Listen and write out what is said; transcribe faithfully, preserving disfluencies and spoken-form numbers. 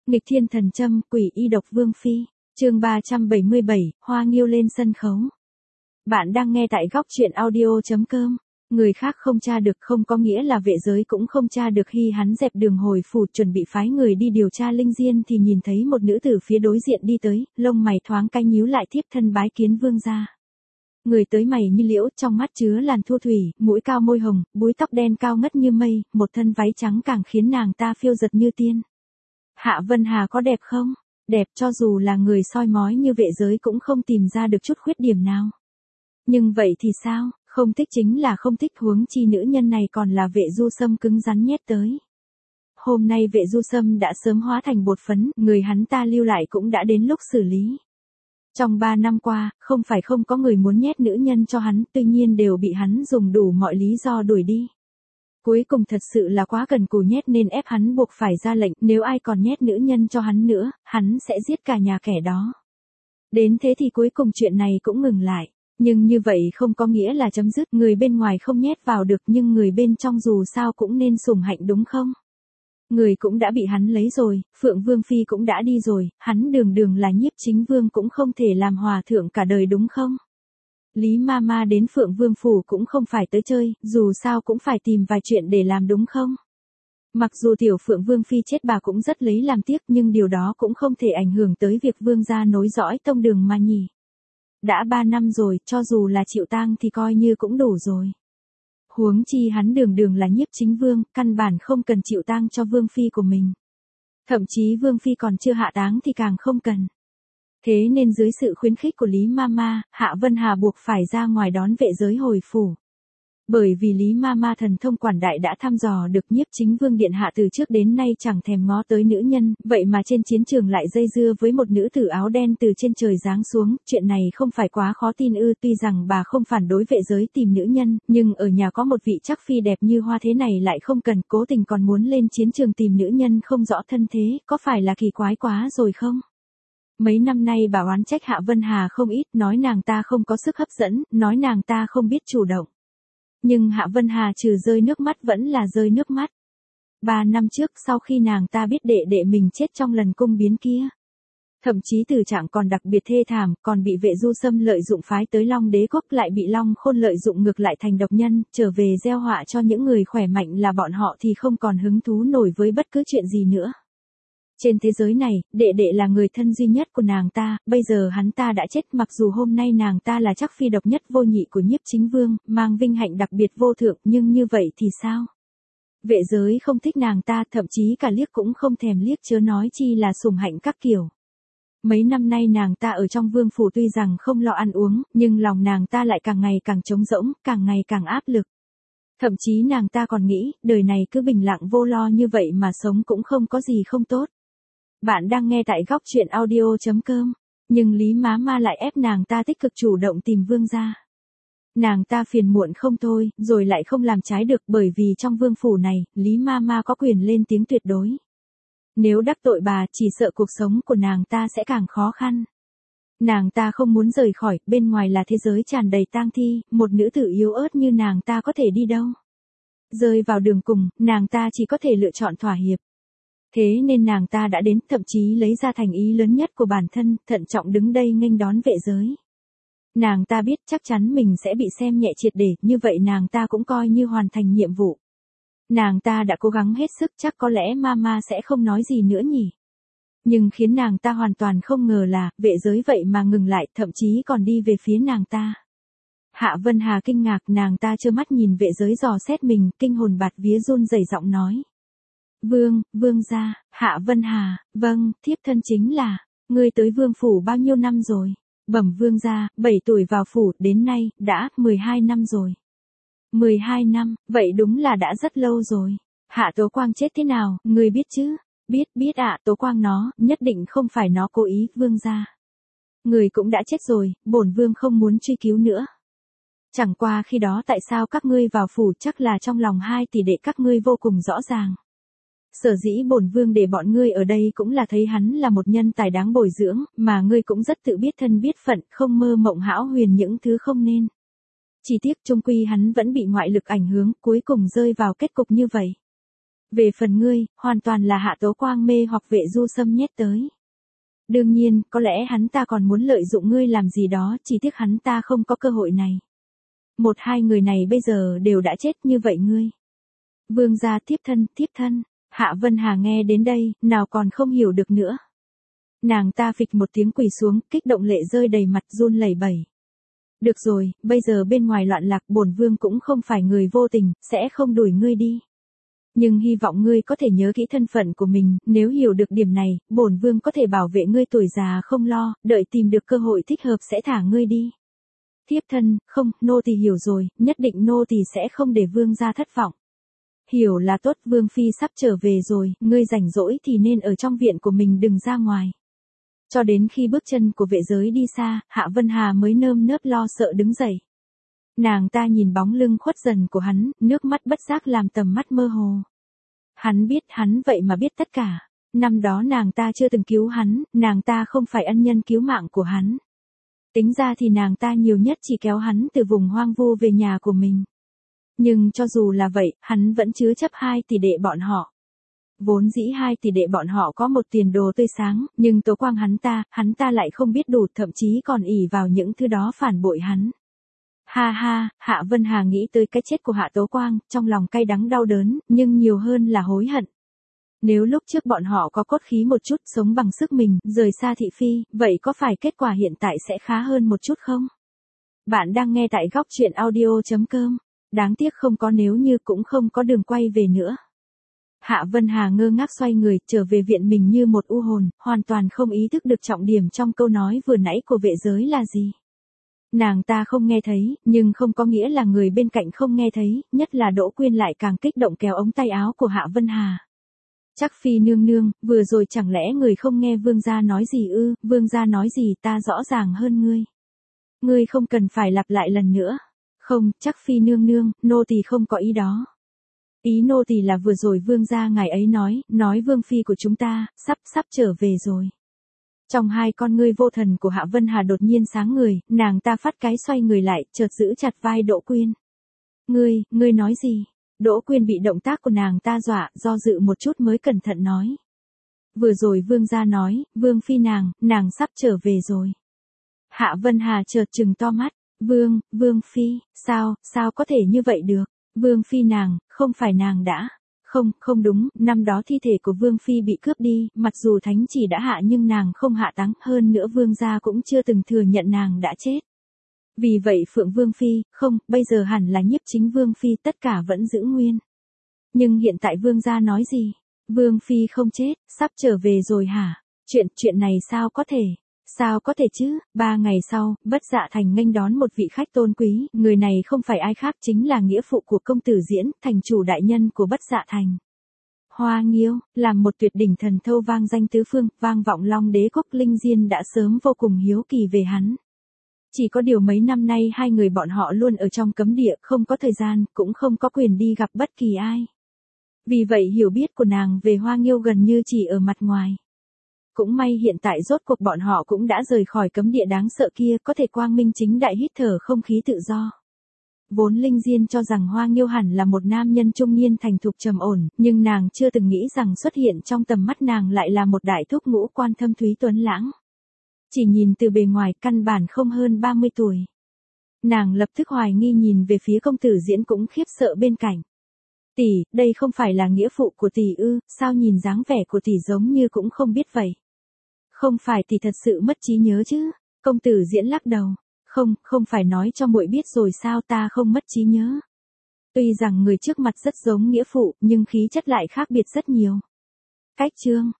Nghịch thiên thần châm, quỷ y độc vương phi, chương ba trăm bảy mươi bảy, Hoa Nghiêu lên sân khấu. Bạn đang nghe tại góc truyện audio chấm com. Người khác không tra được không có nghĩa là vệ giới cũng không tra được. Khi hắn dẹp đường hồi phủ chuẩn bị phái người đi điều tra linh diên thì nhìn thấy một nữ tử phía đối diện đi tới, lông mày thoáng cay nhíu lại, thiếp thân bái kiến vương gia. Người tới mày như liễu, trong mắt chứa làn thu thủy, mũi cao môi hồng, búi tóc đen cao ngất như mây, một thân váy trắng càng khiến nàng ta phiêu giật như tiên. Hạ Vân Hà có đẹp không? Đẹp, cho dù là người soi mói như vệ giới cũng không tìm ra được chút khuyết điểm nào. Nhưng vậy thì sao, không thích chính là không thích, huống chi nữ nhân này còn là Vệ Du Sâm cứng rắn nhét tới. Hôm nay Vệ Du Sâm đã sớm hóa thành bột phấn, người hắn ta lưu lại cũng đã đến lúc xử lý. Trong ba năm qua, không phải không có người muốn nhét nữ nhân cho hắn, tuy nhiên đều bị hắn dùng đủ mọi lý do đuổi đi. Cuối cùng thật sự là quá cần cù nhét nên ép hắn buộc phải ra lệnh, nếu ai còn nhét nữ nhân cho hắn nữa, hắn sẽ giết cả nhà kẻ đó. Đến thế thì cuối cùng chuyện này cũng ngừng lại. Nhưng như vậy không có nghĩa là chấm dứt, người bên ngoài không nhét vào được nhưng người bên trong dù sao cũng nên sủng hạnh đúng không? Người cũng đã bị hắn lấy rồi, Phượng Vương Phi cũng đã đi rồi, hắn đường đường là nhiếp chính vương cũng không thể làm hòa thượng cả đời đúng không? Lý ma ma đến Phượng Vương Phủ cũng không phải tới chơi, dù sao cũng phải tìm vài chuyện để làm đúng không? Mặc dù tiểu Phượng Vương Phi chết bà cũng rất lấy làm tiếc nhưng điều đó cũng không thể ảnh hưởng tới việc vương gia nối dõi tông đường mà nhỉ. Đã ba năm rồi, cho dù là chịu tang thì coi như cũng đủ rồi. Huống chi hắn đường đường là nhiếp chính vương, căn bản không cần chịu tang cho Vương Phi của mình. Thậm chí Vương Phi còn chưa hạ táng thì càng không cần. Thế nên dưới sự khuyến khích của Lý Mama, Hạ Vân Hà buộc phải ra ngoài đón vệ giới hồi phủ. Bởi vì Lý Mama thần thông quảng đại đã thăm dò được nhiếp chính vương điện hạ từ trước đến nay chẳng thèm ngó tới nữ nhân, vậy mà trên chiến trường lại dây dưa với một nữ tử áo đen từ trên trời giáng xuống, chuyện này không phải quá khó tin ư? Tuy rằng bà không phản đối vệ giới tìm nữ nhân, nhưng ở nhà có một vị chắc phi đẹp như hoa thế này lại không cần, cố tình còn muốn lên chiến trường tìm nữ nhân không rõ thân thế, có phải là kỳ quái quá rồi không? Mấy năm nay bà oán trách Hạ Vân Hà không ít, nói nàng ta không có sức hấp dẫn, nói nàng ta không biết chủ động. Nhưng Hạ Vân Hà trừ rơi nước mắt vẫn là rơi nước mắt. Ba năm trước sau khi nàng ta biết đệ đệ mình chết trong lần cung biến kia. Thậm chí tử trạng còn đặc biệt thê thảm, còn bị Vệ Du Sâm lợi dụng phái tới Long Đế Quốc, lại bị Long Khôn lợi dụng ngược lại thành độc nhân, trở về gieo họa cho những người khỏe mạnh là bọn họ thì không còn hứng thú nổi với bất cứ chuyện gì nữa. Trên thế giới này, đệ đệ là người thân duy nhất của nàng ta, bây giờ hắn ta đã chết, mặc dù hôm nay nàng ta là chắc phi độc nhất vô nhị của nhiếp chính vương, mang vinh hạnh đặc biệt vô thượng, nhưng như vậy thì sao? Vệ giới không thích nàng ta, thậm chí cả liếc cũng không thèm liếc, chớ nói chi là sủng hạnh các kiểu. Mấy năm nay nàng ta ở trong vương phủ tuy rằng không lo ăn uống, nhưng lòng nàng ta lại càng ngày càng trống rỗng, càng ngày càng áp lực. Thậm chí nàng ta còn nghĩ, đời này cứ bình lặng vô lo như vậy mà sống cũng không có gì không tốt. Bạn đang nghe tại góc truyện audio chấm com, nhưng Lý má ma lại ép nàng ta tích cực chủ động tìm vương gia. Nàng ta phiền muộn không thôi, rồi lại không làm trái được, bởi vì trong vương phủ này, Lý ma ma có quyền lên tiếng tuyệt đối. Nếu đắc tội bà, chỉ sợ cuộc sống của nàng ta sẽ càng khó khăn. Nàng ta không muốn rời khỏi, bên ngoài là thế giới tràn đầy tang thi, một nữ tử yếu ớt như nàng ta có thể đi đâu. Rơi vào đường cùng, nàng ta chỉ có thể lựa chọn thỏa hiệp. Thế nên nàng ta đã đến, thậm chí lấy ra thành ý lớn nhất của bản thân, thận trọng đứng đây nghênh đón vệ giới. Nàng ta biết chắc chắn mình sẽ bị xem nhẹ triệt để, như vậy nàng ta cũng coi như hoàn thành nhiệm vụ. Nàng ta đã cố gắng hết sức, chắc có lẽ mama sẽ không nói gì nữa nhỉ. Nhưng khiến nàng ta hoàn toàn không ngờ là, vệ giới vậy mà ngừng lại, thậm chí còn đi về phía nàng ta. Hạ Vân Hà kinh ngạc, nàng ta trơ mắt nhìn vệ giới dò xét mình, kinh hồn bạt vía run rẩy giọng nói. Vương, vương gia, Hạ Vân Hà, vâng, thiếp thân chính là, ngươi tới vương phủ bao nhiêu năm rồi? Bẩm vương gia, bảy tuổi vào phủ, đến nay, đã, mười hai năm rồi. mười hai năm, vậy đúng là đã rất lâu rồi. Hạ Tố Quang chết thế nào, ngươi biết chứ? Biết, biết ạ, Tố Quang nó, nhất định không phải nó cố ý, vương gia. Người cũng đã chết rồi, bổn vương không muốn truy cứu nữa. Chẳng qua khi đó tại sao các ngươi vào phủ, chắc là trong lòng hai tỷ đệ các ngươi vô cùng rõ ràng. Sở dĩ bổn vương để bọn ngươi ở đây cũng là thấy hắn là một nhân tài đáng bồi dưỡng, mà ngươi cũng rất tự biết thân biết phận, không mơ mộng hão huyền những thứ không nên. Chỉ tiếc chung quy hắn vẫn bị ngoại lực ảnh hưởng, cuối cùng rơi vào kết cục như vậy. Về phần ngươi, hoàn toàn là Hạ Tố Quang mê hoặc Vệ Du Sâm nhét tới. Đương nhiên, có lẽ hắn ta còn muốn lợi dụng ngươi làm gì đó, chỉ tiếc hắn ta không có cơ hội này. Một hai người này bây giờ đều đã chết như vậy ngươi. Vương gia tiếp thân, tiếp thân. Hạ Vân Hà nghe đến đây, nào còn không hiểu được nữa. Nàng ta phịch một tiếng quỳ xuống, kích động lệ rơi đầy mặt run lẩy bẩy. Được rồi, bây giờ bên ngoài loạn lạc, bổn vương cũng không phải người vô tình, sẽ không đuổi ngươi đi. Nhưng hy vọng ngươi có thể nhớ kỹ thân phận của mình, nếu hiểu được điểm này, bổn vương có thể bảo vệ ngươi tuổi già không lo, đợi tìm được cơ hội thích hợp sẽ thả ngươi đi. Thiếp thân, không, nô tỳ hiểu rồi, nhất định nô tỳ sẽ không để vương gia thất vọng. Hiểu là tốt, vương phi sắp trở về rồi, ngươi rảnh rỗi thì nên ở trong viện của mình đừng ra ngoài. Cho đến khi bước chân của vệ giới đi xa, Hạ Vân Hà mới nơm nớp lo sợ đứng dậy. Nàng ta nhìn bóng lưng khuất dần của hắn, nước mắt bất giác làm tầm mắt mơ hồ. Hắn biết, hắn vậy mà biết tất cả. Năm đó nàng ta chưa từng cứu hắn, nàng ta không phải ân nhân cứu mạng của hắn. Tính ra thì nàng ta nhiều nhất chỉ kéo hắn từ vùng hoang vu về nhà của mình. Nhưng cho dù là vậy, hắn vẫn chứa chấp hai tỷ đệ bọn họ. Vốn dĩ hai tỷ đệ bọn họ có một tiền đồ tươi sáng, nhưng Tố Quang hắn ta, hắn ta lại không biết đủ, thậm chí còn ỷ vào những thứ đó phản bội hắn. Ha ha, Hạ Vân Hà nghĩ tới cái chết của Hạ Tố Quang, trong lòng cay đắng đau đớn, nhưng nhiều hơn là hối hận. Nếu lúc trước bọn họ có cốt khí một chút, sống bằng sức mình, rời xa thị phi, vậy có phải kết quả hiện tại sẽ khá hơn một chút không? Bạn đang nghe tại góc truyện audio chấm com. Đáng tiếc không có nếu như, cũng không có đường quay về nữa. Hạ Vân Hà ngơ ngác xoay người, trở về viện mình như một u hồn, hoàn toàn không ý thức được trọng điểm trong câu nói vừa nãy của vệ giới là gì. Nàng ta không nghe thấy, nhưng không có nghĩa là người bên cạnh không nghe thấy, nhất là Đỗ Quyên lại càng kích động kéo ống tay áo của Hạ Vân Hà. Chắc phi nương nương, vừa rồi chẳng lẽ người không nghe vương gia nói gì ư, vương gia nói gì ta rõ ràng hơn ngươi. Ngươi không cần phải lặp lại lần nữa. Không, chắc phi nương nương, nô tỳ không có ý đó. Ý nô tỳ là vừa rồi vương gia ngài ấy nói, nói vương phi của chúng ta, sắp sắp trở về rồi. Trong hai con ngươi vô thần của Hạ Vân Hà đột nhiên sáng người, nàng ta phát cái xoay người lại, chợt giữ chặt vai Đỗ Quyên. Ngươi, ngươi nói gì? Đỗ Quyên bị động tác của nàng ta dọa, do dự một chút mới cẩn thận nói. Vừa rồi vương gia nói, vương phi nàng, nàng sắp trở về rồi. Hạ Vân Hà chợt trừng to mắt. Vương, Vương Phi, sao, sao có thể như vậy được? Vương Phi nàng, không phải nàng đã. Không, không đúng, năm đó thi thể của Vương Phi bị cướp đi, mặc dù thánh chỉ đã hạ nhưng nàng không hạ táng, hơn nữa Vương gia cũng chưa từng thừa nhận nàng đã chết. Vì vậy Phượng Vương Phi, không, bây giờ hẳn là Nhiếp Chính Vương Phi, tất cả vẫn giữ nguyên. Nhưng hiện tại Vương gia nói gì? Vương Phi không chết, sắp trở về rồi hả? Chuyện, chuyện này sao có thể? Sao có thể chứ? Ba ngày sau, Bất Dạ Thành nghênh đón một vị khách tôn quý, người này không phải ai khác chính là nghĩa phụ của công tử Diễn, thành chủ đại nhân của Bất Dạ Thành. Hoa Nghiêu, làm một tuyệt đỉnh thần thâu vang danh tứ phương, vang vọng Long Đế quốc, Linh Diên đã sớm vô cùng hiếu kỳ về hắn. Chỉ có điều mấy năm nay hai người bọn họ luôn ở trong cấm địa, không có thời gian, cũng không có quyền đi gặp bất kỳ ai. Vì vậy hiểu biết của nàng về Hoa Nghiêu gần như chỉ ở mặt ngoài. Cũng may hiện tại rốt cuộc bọn họ cũng đã rời khỏi cấm địa đáng sợ kia, có thể quang minh chính đại hít thở không khí tự do. Vốn Linh Diên cho rằng Hoa Nghiêu hẳn là một nam nhân trung niên thành thục trầm ổn, nhưng nàng chưa từng nghĩ rằng xuất hiện trong tầm mắt nàng lại là một đại thúc ngũ quan thâm thúy tuấn lãng. Chỉ nhìn từ bề ngoài căn bản không hơn ba mươi tuổi. Nàng lập tức hoài nghi nhìn về phía công tử Diễn cũng khiếp sợ bên cạnh. Tỷ, đây không phải là nghĩa phụ của tỷ ư, sao nhìn dáng vẻ của tỷ giống như cũng không biết vậy. Không phải tỷ thật sự mất trí nhớ chứ? Công tử Diễn lắc đầu. Không, không phải nói cho muội biết rồi sao, ta không mất trí nhớ. Tuy rằng người trước mặt rất giống nghĩa phụ, nhưng khí chất lại khác biệt rất nhiều. Cách chương